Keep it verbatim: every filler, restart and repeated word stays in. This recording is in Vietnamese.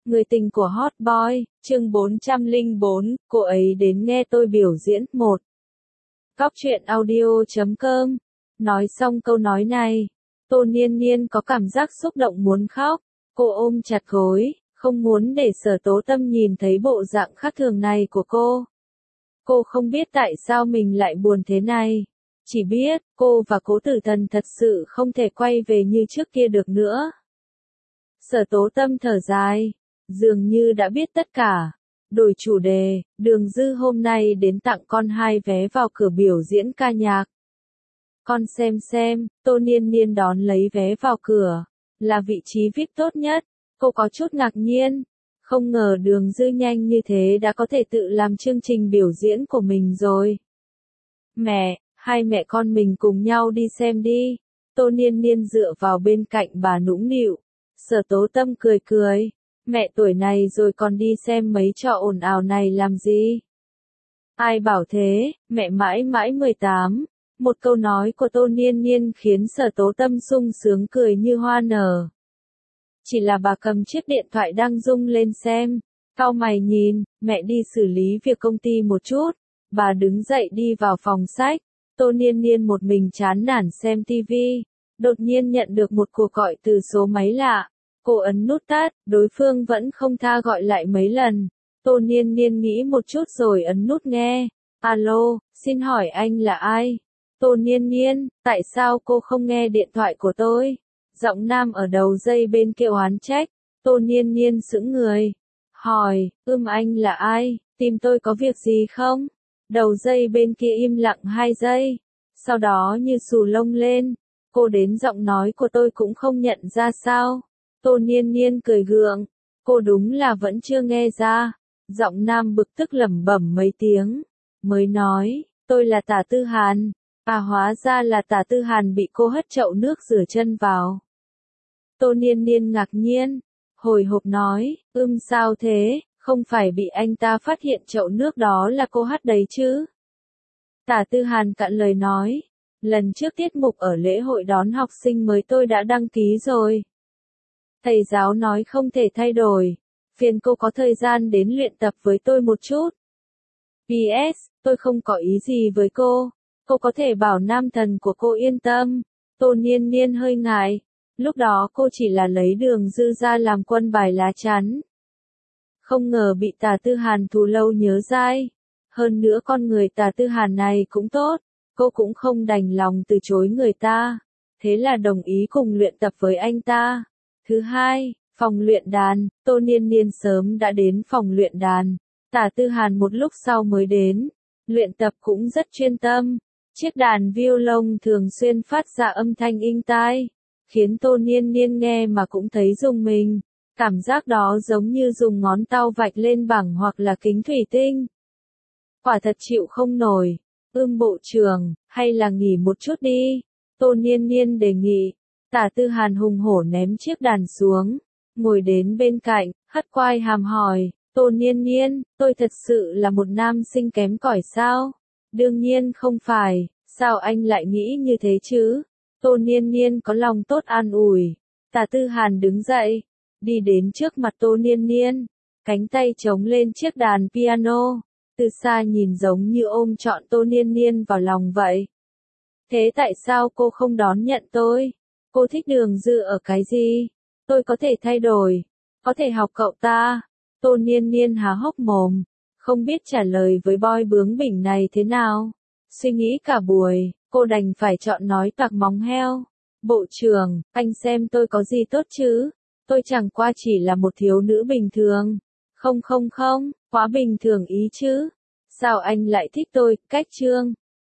Người tình của Hot Boy, chương bốn trăm lẻ bốn, cô ấy đến nghe tôi biểu diễn. Một. Góc truyện audio chấm com. Nói xong câu nói này, Tô Niên Niên có cảm giác xúc động muốn khóc. Cô ôm chặt gối, không muốn để Sở Tố Tâm nhìn thấy bộ dạng khác thường này của cô. Cô không biết tại sao mình lại buồn thế này. Chỉ biết, cô và Cố Tử Thần thật sự không thể quay về như trước kia được nữa. Sở Tố Tâm thở dài, dường như đã biết tất cả. Đổi chủ đề, Đường Dư hôm nay đến tặng con hai vé vào cửa biểu diễn ca nhạc. Con xem xem, Tô Niên Niên đón lấy vé vào cửa, là vị trí vi ai pi tốt nhất. Cô có chút ngạc nhiên, không ngờ Đường Dư nhanh như thế đã có thể tự làm chương trình biểu diễn của mình rồi. Mẹ, hai mẹ con mình cùng nhau đi xem đi. Tô Niên Niên dựa vào bên cạnh bà nũng nịu. Sở Tố Tâm cười cười, mẹ tuổi này rồi còn đi xem mấy trò ồn ào này làm gì? Ai bảo thế, mẹ mãi mãi mười tám. Một câu nói của Tô Niên Niên khiến Sở Tố Tâm sung sướng cười như hoa nở. Chỉ là bà cầm chiếc điện thoại đang rung lên xem, cau mày nhìn, mẹ đi xử lý việc công ty một chút. Bà đứng dậy đi vào phòng sách. Tô Niên Niên một mình chán nản xem tivi, đột nhiên nhận được một cuộc gọi từ số máy lạ. Cô ấn nút tắt, đối phương vẫn không tha gọi lại mấy lần. Tô Niên Niên nghĩ một chút rồi ấn nút nghe. Alo, xin hỏi anh là ai? Tô Niên Niên, tại sao cô không nghe điện thoại của tôi? Giọng nam ở đầu dây bên kia oán trách. Tô Niên Niên sững người, hỏi, ưm anh là ai, tìm tôi có việc gì không? Đầu dây bên kia im lặng hai giây, sau đó như xù lông lên. Cô đến giọng nói của tôi cũng không nhận ra sao? Tô Niên Niên cười gượng, cô đúng là vẫn chưa nghe ra. Giọng nam bực tức lẩm bẩm mấy tiếng, mới nói, tôi là Tả Tư Hàn. À hóa ra là Tả Tư Hàn bị cô hất chậu nước rửa chân vào. Tô Niên Niên ngạc nhiên, hồi hộp nói, ưm sao thế, không phải bị anh ta phát hiện chậu nước đó là cô hất đấy chứ? Tả Tư Hàn cạn lời nói, lần trước tiết mục ở lễ hội đón học sinh mới tôi đã đăng ký rồi. Thầy giáo nói không thể thay đổi, phiền cô có thời gian đến luyện tập với tôi một chút. pê ét, tôi không có ý gì với cô, cô có thể bảo nam thần của cô yên tâm. Tô Niên Niên hơi ngại, lúc đó cô chỉ là lấy Đường Dư ra làm quân bài lá chắn. Không ngờ bị Tả Tư Hàn thù lâu nhớ dai. Hơn nữa con người Tả Tư Hàn này cũng tốt, cô cũng không đành lòng từ chối người ta. Thế là đồng ý cùng luyện tập với anh ta. Thứ hai, phòng luyện đàn, Tô Niên Niên sớm đã đến phòng luyện đàn. Tả Tư Hàn một lúc sau mới đến, luyện tập cũng rất chuyên tâm. Chiếc đàn violon thường xuyên phát ra âm thanh inh tai, khiến Tô Niên Niên nghe mà cũng thấy rùng mình. Cảm giác đó giống như dùng ngón tao vạch lên bảng hoặc là kính thủy tinh. Quả thật chịu không nổi. Ưm bộ trưởng, hay là nghỉ một chút đi. Tô Niên Niên đề nghị. Tả Tư Hàn hùng hổ ném chiếc đàn xuống, ngồi đến bên cạnh, hất quai hàm hỏi, Tô Niên Niên, tôi thật sự là một nam sinh kém cỏi sao? Đương nhiên không phải, sao anh lại nghĩ như thế chứ? Tô Niên Niên có lòng tốt an ủi. Tả Tư Hàn đứng dậy, đi đến trước mặt Tô Niên Niên, cánh tay chống lên chiếc đàn piano, từ xa nhìn giống như ôm trọn Tô Niên Niên vào lòng vậy. Thế tại sao cô không đón nhận tôi? Cô thích Đường Dư ở cái gì? Tôi có thể thay đổi, có thể học cậu ta. Tô Niên Niên há hốc mồm, không biết trả lời với boy bướng bỉnh này thế nào. Suy nghĩ cả buổi, cô đành phải chọn nói toạc móng heo. Bộ trưởng, anh xem tôi có gì tốt chứ? Tôi chẳng qua chỉ là một thiếu nữ bình thường. Không không không, quá bình thường ý chứ. Sao anh lại thích tôi, cách trương,